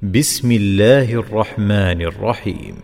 بسم الله الرحمن الرحيم.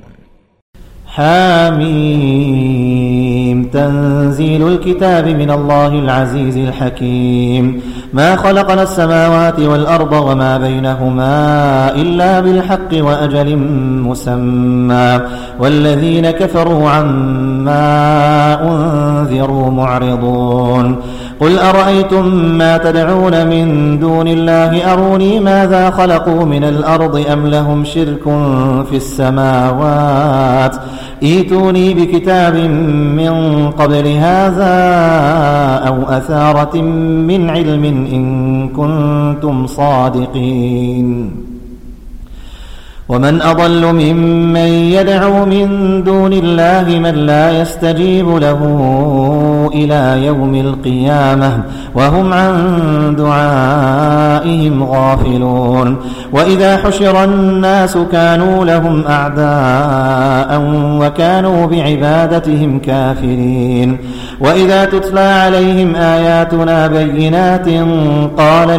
حاميم. تنزيل الكتاب من الله العزيز الحكيم. ما خلقنا السماوات والأرض وما بينهما إلا بالحق وأجل مسمى والذين كفروا عما أنذروا معرضون. قل أرأيتم ما تدعون من دون الله أروني ماذا خلقوا من الأرض أم لهم شرك في السماوات ائتوني بكتاب من قبل هذا أو أثارة من علم إن كنتم صادقين. ومن أضل ممن يدعو من دون الله من لا يستجيب له إلى يوم القيامة وهم عن دعائهم غافلون. وإذا حشر الناس كانوا لهم أعداء وكانوا بعبادتهم كافرين. وإذا تتلى عليهم آياتنا بينات قال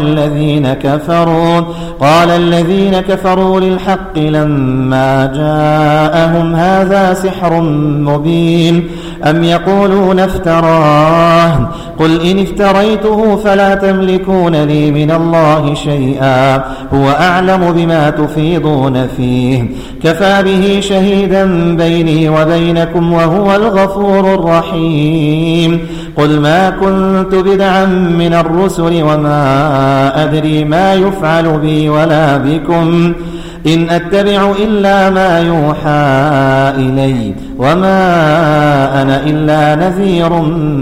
الذين كفروا للحق لما جاءهم هذا سحر مبين أم يقولون افتراه قل إن افتريته فلا تملكون لي من الله شيئا هو أعلم بما تفيضون فيه كفى به شهيدا بيني وبينكم وهو الغفور الرحيم. قل ما كنت بدعا من الرسل وما أدري ما يفعل بي ولا بكم إن أتبع إلا ما يوحى إلي وما أنا إلا نذير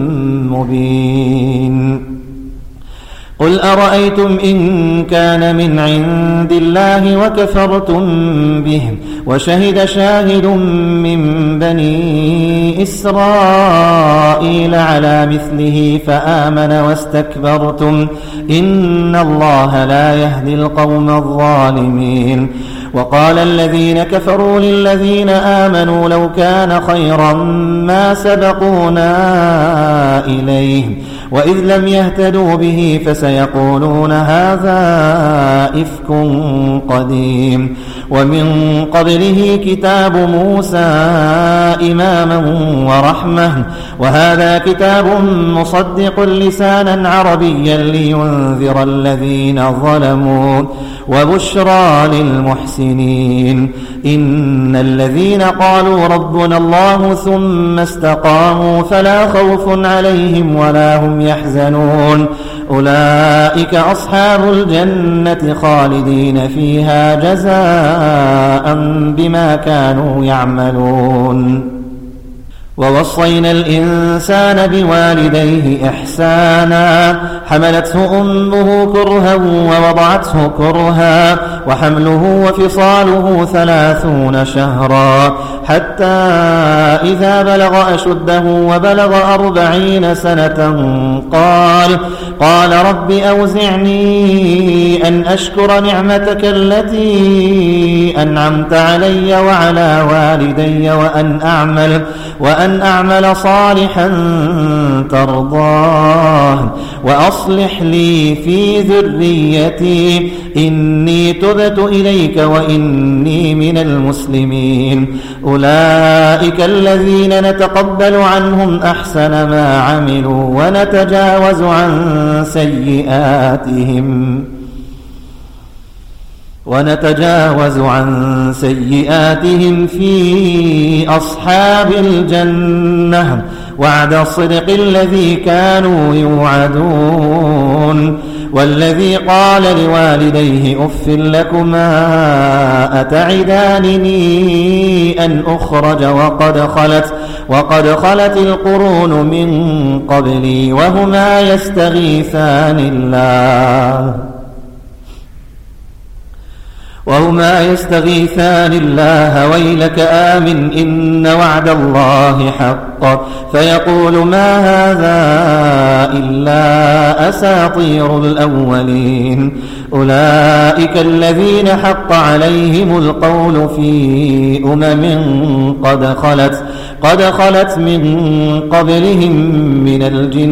مبين. قل أرأيتم إن كان من عند الله وكفرتم به وشهد شاهد من بني إسرائيل على مثله فآمن واستكبرتم إن الله لا يهدي القوم الظالمين. وقال الذين كفروا للذين آمنوا لو كان خيرا ما سبقونا إليه وإذ لم يهتدوا به فسيقولون هذا إفك قديم. ومن قبله كتاب موسى إماما ورحمة وهذا كتاب مصدق لسانا عربيا لينذر الذين ظلموا وبشرى للمحسنين. إن الذين قالوا ربنا الله ثم استقاموا فلا خوف عليهم ولا هم يحزنون أولئك أصحاب الجنة خالدين فيها جزاء بما كانوا يعملون. ووصينا الإنسان بوالديه إحسانا حملته أمه كرها ووضعته كرها وحمله وفصاله 30 شهرا حتى إذا بلغ أشده وبلغ 40 سنة قال رب أوزعني أن أشكر نعمتك التي أنعمت علي وعلى والدي وأن أعمل صالحا ترضاه وأصلح لي في ذريتي إني تبت إليك وإني من المسلمين. أولئك الذين نتقبل عنهم أحسن ما عملوا ونتجاوز عن سيئاتهم في أصحاب الجنة وعد الصدق الذي كانوا يوعدون. والذي قال لوالديه أف لكما أتعدانني أن أخرج وقد خلت القرون من قبلي وهما يستغيثان الله ويلك آمن إن وعد الله حق فيقول ما هذا إلا أساطير الأولين. أولئك الذين حق عليهم القول في قد خلت من قبلهم من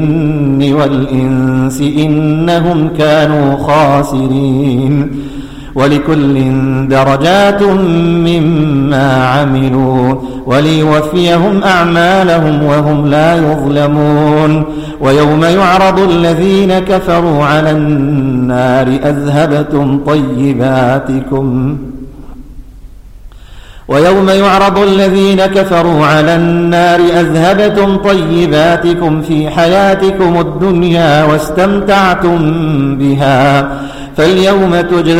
الجن والإنس إنهم كانوا خاسرين. ولكل درجات مما عملوا وليوفيهم أعمالهم وهم لا يظلمون. ويوم يعرض الذين كفروا على النار أذهبتم طيباتكم في حياتكم الدنيا واستمتعتم بها فاليوم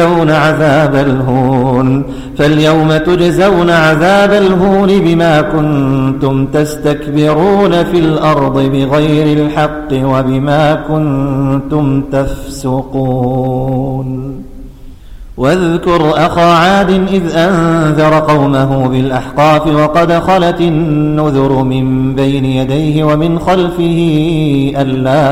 تجزون عذاب الهون بما كنتم تستكبرون في الأرض بغير الحق وبما كنتم تفسقون. واذكر أخا عاد إذ أنذر قومه بالأحقاف وقد خلت النذر من بين يديه ومن خلفه ألا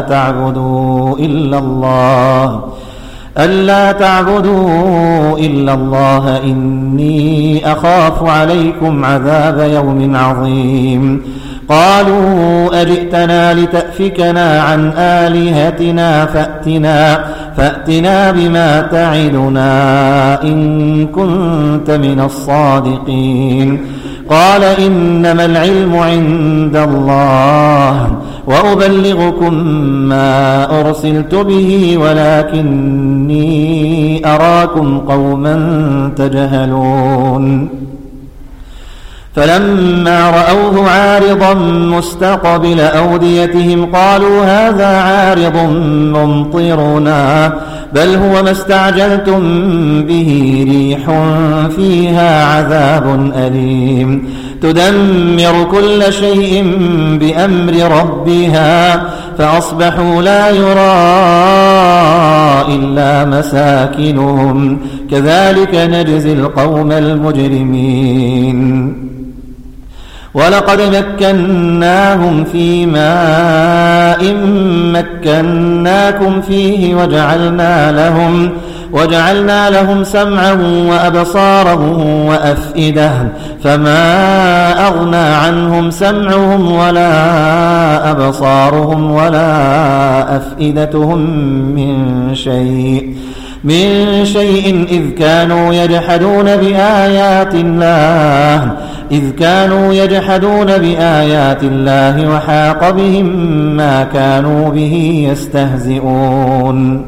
تعبدوا إلا الله إني أخاف عليكم عذاب يوم عظيم. قالوا أجئتنا لتأفكنا عن آلهتنا فأتنا بما تعدنا إن كنت من الصادقين. قال إنما العلم عند الله وأبلغكم ما أرسلت به ولكني أراكم قوما تجهلون. فلما رأوه عارضا مستقبل أوديتهم قالوا هذا عارض ممطرنا بل هو ما استعجلتم به ريح فيها عذاب أليم تدمر كل شيء بأمر ربها فأصبحوا لا يرى إلا مساكنهم كذلك نجزي القوم المجرمين. ولقد مكناهم في ماء مكناكم فيه وجعلنا لهم سمعا وأبصارا وأفئدة فما أغنى عنهم سمعهم ولا أبصارهم ولا أفئدتهم من شيء إذ كانوا يجحدون بآيات الله وحاق بهم ما كانوا به يستهزئون.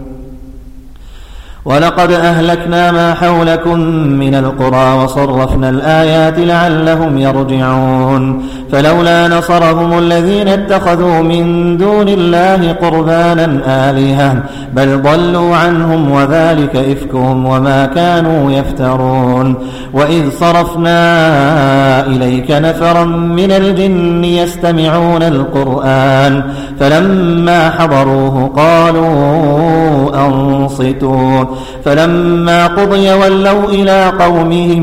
ولقد أهلكنا ما حولكم من القرى وصرفنا الآيات لعلهم يرجعون. فلولا نصرهم الذين اتخذوا من دون الله قربانا آلهة بل ضلوا عنهم وذلك إفكهم وما كانوا يفترون. وإذ صرفنا إليك نفرا من الجن يستمعون القرآن فلما حضروه قالوا أنصتوا فلما قضي ولوا إلى قومهم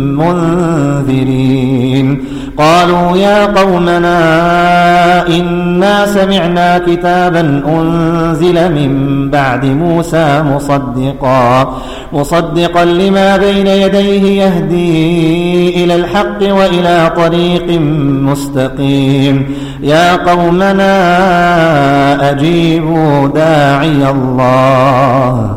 منذرين. قالوا يا قومنا إنا سمعنا كتابا أنزل من بعد موسى مصدقا لما بين يديه يهدي إلى الحق وإلى طريق مستقيم. يا قومنا أجيبوا داعي الله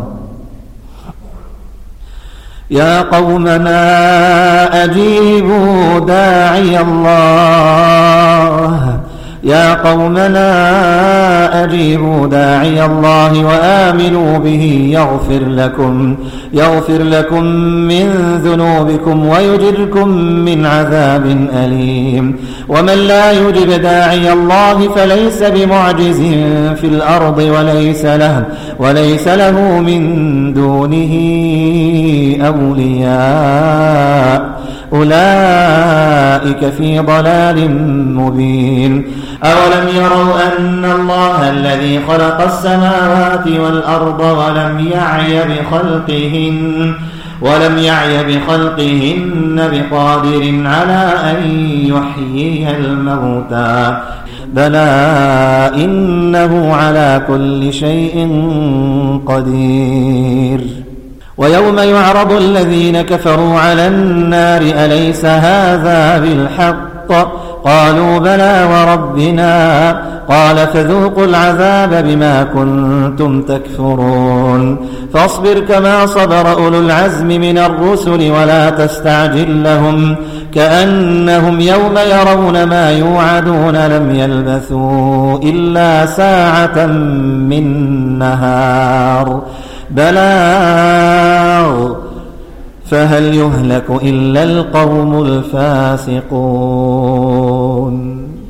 وآمنوا به يغفر لكم من ذنوبكم ويجركم من عذاب أليم. ومن لا يجب داعي الله فليس بمعجز في الأرض وليس له من دونه أولياء أولئك في ضلال مبين. أولم يروا أن الله الذي خلق السماوات والأرض ولم يعي بخلقهن بقادر على أن يحيي الموتى بلى إنه على كل شيء قدير. ويوم يعرض الذين كفروا على النار أليس هذا بالحق قالوا بلى وربنا قال فذوقوا العذاب بما كنتم تكفرون فاصبر كما صبر أولو العزم من الرسل ولا تستعجل لهم كأنهم يوم يرون ما يوعدون لم يلبثوا إلا ساعة من نهار بلاغ فهل يهلك إلا القوم الفاسقون.